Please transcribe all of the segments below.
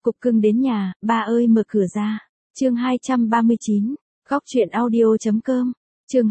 Cục cưng đến nhà, ba ơi mở cửa ra. Chương 239, góc truyện audio.com. Chương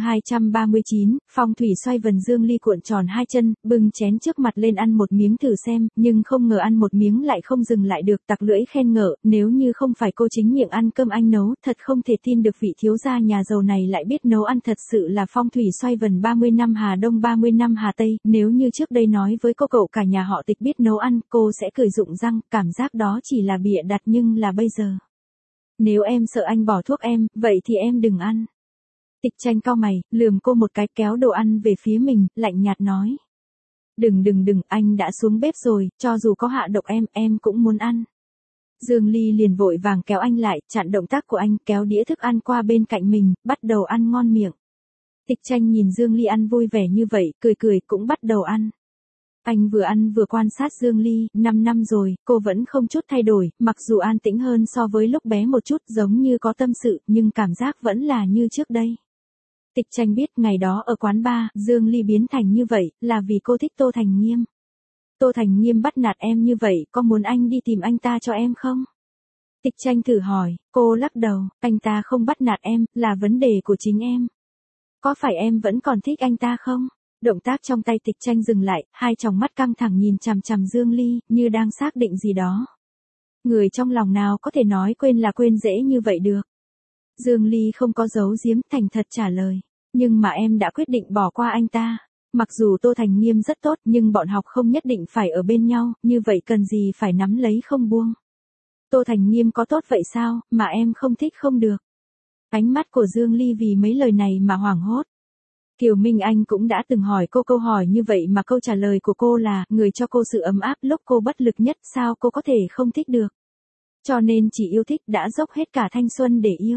239, phong thủy xoay vần. Dương Ly cuộn tròn hai chân, bưng chén trước mặt lên ăn một miếng thử xem, nhưng không ngờ ăn một miếng lại không dừng lại được, tặc lưỡi khen ngợi, nếu như không phải cô chính miệng ăn cơm anh nấu, thật không thể tin được vị thiếu gia nhà giàu này lại biết nấu ăn, thật sự là phong thủy xoay vần. 30 năm Hà Đông 30 năm Hà Tây, nếu như trước đây nói với cô cậu cả nhà họ Tịch biết nấu ăn, cô sẽ cười rụng răng, cảm giác đó chỉ là bịa đặt, nhưng là bây giờ. Nếu em sợ anh bỏ thuốc em, vậy thì em đừng ăn. Tịch Tranh cau mày, lườm cô một cái, kéo đồ ăn về phía mình, lạnh nhạt nói. Đừng, anh đã xuống bếp rồi, cho dù có hạ độc em cũng muốn ăn. Dương Ly liền vội vàng kéo anh lại, chặn động tác của anh, kéo đĩa thức ăn qua bên cạnh mình, bắt đầu ăn ngon miệng. Tịch Tranh nhìn Dương Ly ăn vui vẻ như vậy, cười cũng bắt đầu ăn. Anh vừa ăn vừa quan sát Dương Ly, 5 năm rồi, cô vẫn không chút thay đổi, mặc dù an tĩnh hơn so với lúc bé một chút, giống như có tâm sự, nhưng cảm giác vẫn là như trước đây. Tịch Tranh biết ngày đó ở quán bar, Dương Ly biến thành như vậy, là vì cô thích Tô Thành Nghiêm. Tô Thành Nghiêm bắt nạt em như vậy, có muốn anh đi tìm anh ta cho em không? Tịch Tranh thử hỏi, cô lắc đầu, anh ta không bắt nạt em, là vấn đề của chính em. Có phải em vẫn còn thích anh ta không? Động tác trong tay Tịch Tranh dừng lại, hai tròng mắt căng thẳng nhìn chằm chằm Dương Ly, như đang xác định gì đó. Người trong lòng nào có thể nói quên là quên dễ như vậy được. Dương Ly không có giấu giếm, thành thật trả lời. Nhưng mà em đã quyết định bỏ qua anh ta. Mặc dù Tô Thành Nghiêm rất tốt, nhưng bọn học không nhất định phải ở bên nhau, như vậy cần gì phải nắm lấy không buông. Tô Thành Nghiêm có tốt vậy sao, mà em không thích không được. Ánh mắt của Dương Ly vì mấy lời này mà hoảng hốt. Kiều Minh Anh cũng đã từng hỏi cô câu hỏi như vậy mà câu trả lời của cô là, người cho cô sự ấm áp lúc cô bất lực nhất, sao cô có thể không thích được. Cho nên chỉ yêu thích, đã dốc hết cả thanh xuân để yêu.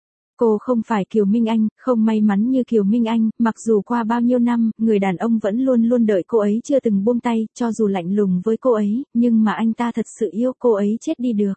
Cô không phải Kiều Minh Anh, không may mắn như Kiều Minh Anh, mặc dù qua bao nhiêu năm, người đàn ông vẫn luôn luôn đợi cô ấy chưa từng buông tay, cho dù lạnh lùng với cô ấy, nhưng mà anh ta thật sự yêu cô ấy chết đi được.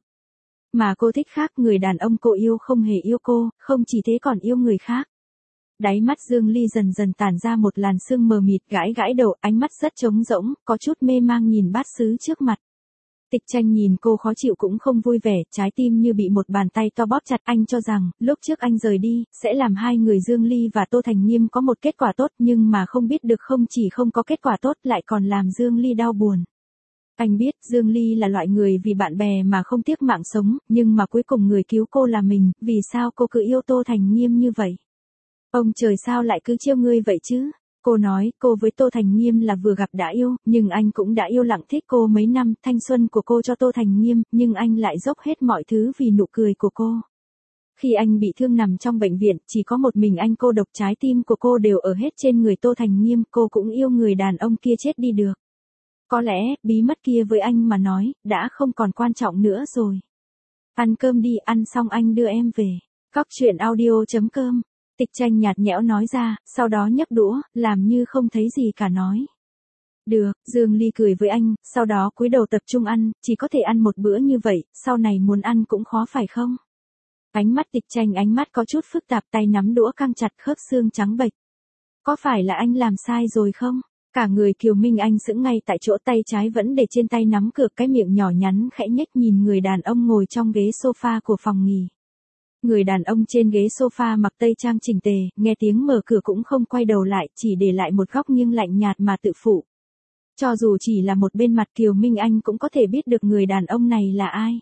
Mà cô thích khác, người đàn ông cô yêu không hề yêu cô, không chỉ thế còn yêu người khác. Đáy mắt Dương Ly dần dần tản ra một làn sương mờ mịt, gãi đầu, ánh mắt rất trống rỗng, có chút mê mang nhìn bát sứ trước mặt. Tịch Tranh nhìn cô khó chịu cũng không vui vẻ, trái tim như bị một bàn tay to bóp chặt. Anh cho rằng, lúc trước anh rời đi, sẽ làm hai người Dương Ly và Tô Thành Nghiêm có một kết quả tốt, nhưng mà không biết được không chỉ không có kết quả tốt lại còn làm Dương Ly đau buồn. Anh biết Dương Ly là loại người vì bạn bè mà không tiếc mạng sống, nhưng mà cuối cùng người cứu cô là mình, vì sao cô cứ yêu Tô Thành Nghiêm như vậy? Ông trời sao lại cứ trêu ngươi vậy chứ? Cô nói, cô với Tô Thành Nghiêm là vừa gặp đã yêu, nhưng anh cũng đã yêu lặng thích cô mấy năm, thanh xuân của cô cho Tô Thành Nghiêm, nhưng anh lại dốc hết mọi thứ vì nụ cười của cô. Khi anh bị thương nằm trong bệnh viện, chỉ có một mình anh cô độc, trái tim của cô đều ở hết trên người Tô Thành Nghiêm, cô cũng yêu người đàn ông kia chết đi được. Có lẽ, bí mật kia với anh mà nói, đã không còn quan trọng nữa rồi. Ăn cơm đi, ăn xong anh đưa em về. Góc truyện audio.com. Tịch Tranh nhạt nhẽo nói ra, sau đó nhấc đũa, làm như không thấy gì cả nói. Được, Dương Ly cười với anh, sau đó cúi đầu tập trung ăn, chỉ có thể ăn một bữa như vậy, sau này muốn ăn cũng khó phải không? Ánh mắt Tịch Tranh ánh mắt có chút phức tạp, tay nắm đũa căng chặt, khớp xương trắng bệch. Có phải là anh làm sai rồi không? Cả người Kiều Minh Anh sững ngay tại chỗ, tay trái vẫn để trên tay nắm cược, cái miệng nhỏ nhắn khẽ nhếch nhìn người đàn ông ngồi trong ghế sofa của phòng nghỉ. Người đàn ông trên ghế sofa mặc tây trang chỉnh tề, nghe tiếng mở cửa cũng không quay đầu lại, chỉ để lại một góc nghiêng lạnh nhạt mà tự phụ. Cho dù chỉ là một bên mặt, Kiều Minh Anh cũng có thể biết được người đàn ông này là ai.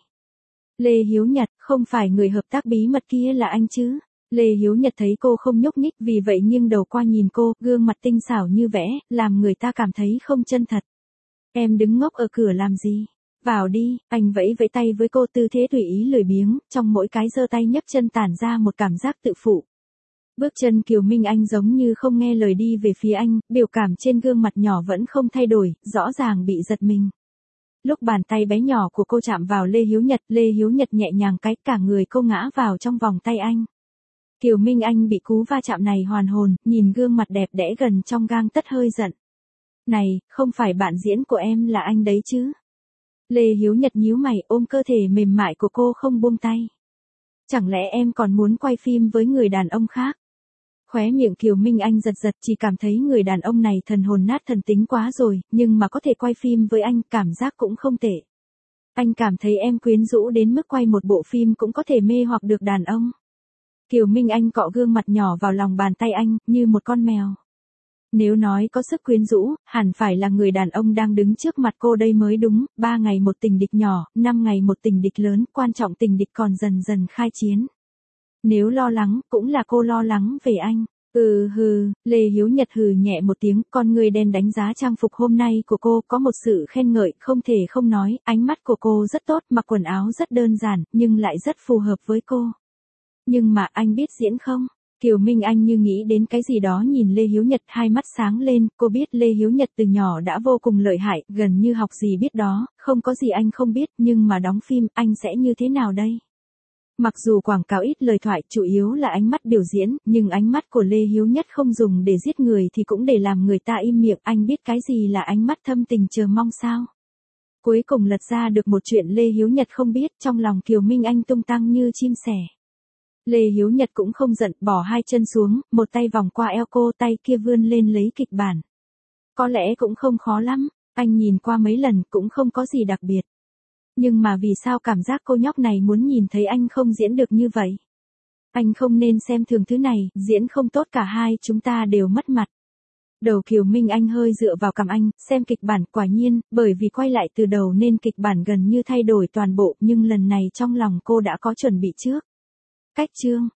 Lê Hiếu Nhật, không phải người hợp tác bí mật kia là anh chứ? Lê Hiếu Nhật thấy cô không nhúc nhích, vì vậy nghiêng đầu qua nhìn cô, gương mặt tinh xảo như vẽ, làm người ta cảm thấy không chân thật. Em đứng ngốc ở cửa làm gì? Vào đi, anh vẫy vẫy tay với cô, tư thế tùy ý lười biếng, trong mỗi cái giơ tay nhấc chân tản ra một cảm giác tự phụ. Bước chân Kiều Minh Anh giống như không nghe lời đi về phía anh, biểu cảm trên gương mặt nhỏ vẫn không thay đổi, rõ ràng bị giật mình. Lúc bàn tay bé nhỏ của cô chạm vào Lê Hiếu Nhật nhẹ nhàng cái, cả người cô ngã vào trong vòng tay anh. Kiều Minh Anh bị cú va chạm này hoàn hồn, nhìn gương mặt đẹp đẽ gần trong gang tấc hơi giận. Này, không phải bạn diễn của em là anh đấy chứ? Lê Hiếu Nhật nhíu mày, ôm cơ thể mềm mại của cô không buông tay. Chẳng lẽ em còn muốn quay phim với người đàn ông khác? Khóe miệng Kiều Minh Anh giật giật, chỉ cảm thấy người đàn ông này thần hồn nát thần tính quá rồi, nhưng mà có thể quay phim với anh, cảm giác cũng không tệ. Anh cảm thấy em quyến rũ đến mức quay một bộ phim cũng có thể mê hoặc được đàn ông. Kiều Minh Anh cọ gương mặt nhỏ vào lòng bàn tay anh, như một con mèo. Nếu nói có sức quyến rũ, hẳn phải là người đàn ông đang đứng trước mặt cô đây mới đúng, 3 ngày một tình địch nhỏ, 5 ngày một tình địch lớn, quan trọng tình địch còn dần dần khai chiến. Nếu lo lắng, cũng là cô lo lắng về anh. Lê Hiếu Nhật hừ nhẹ một tiếng, con người đen đánh giá trang phục hôm nay của cô, có một sự khen ngợi, không thể không nói, ánh mắt của cô rất tốt, mặc quần áo rất đơn giản, nhưng lại rất phù hợp với cô. Nhưng mà anh biết diễn không? Kiều Minh Anh như nghĩ đến cái gì đó nhìn Lê Hiếu Nhật, hai mắt sáng lên, cô biết Lê Hiếu Nhật từ nhỏ đã vô cùng lợi hại, gần như học gì biết đó, không có gì anh không biết, nhưng mà đóng phim, anh sẽ như thế nào đây? Mặc dù quảng cáo ít lời thoại, chủ yếu là ánh mắt biểu diễn, nhưng ánh mắt của Lê Hiếu Nhất không dùng để giết người thì cũng để làm người ta im miệng, anh biết cái gì là ánh mắt thâm tình chờ mong sao? Cuối cùng lật ra được một chuyện Lê Hiếu Nhật không biết, trong lòng Kiều Minh Anh tung tăng như chim sẻ. Lê Hiếu Nhật cũng không giận, bỏ hai chân xuống, một tay vòng qua eo cô, tay kia vươn lên lấy kịch bản. Có lẽ cũng không khó lắm, anh nhìn qua mấy lần cũng không có gì đặc biệt. Nhưng mà vì sao cảm giác cô nhóc này muốn nhìn thấy anh không diễn được như vậy? Anh không nên xem thường thứ này, diễn không tốt cả hai chúng ta đều mất mặt. Đầu Kiều Minh Anh hơi dựa vào cằm anh, xem kịch bản, quả nhiên, bởi vì quay lại từ đầu nên kịch bản gần như thay đổi toàn bộ, nhưng lần này trong lòng cô đã có chuẩn bị trước. Cách chương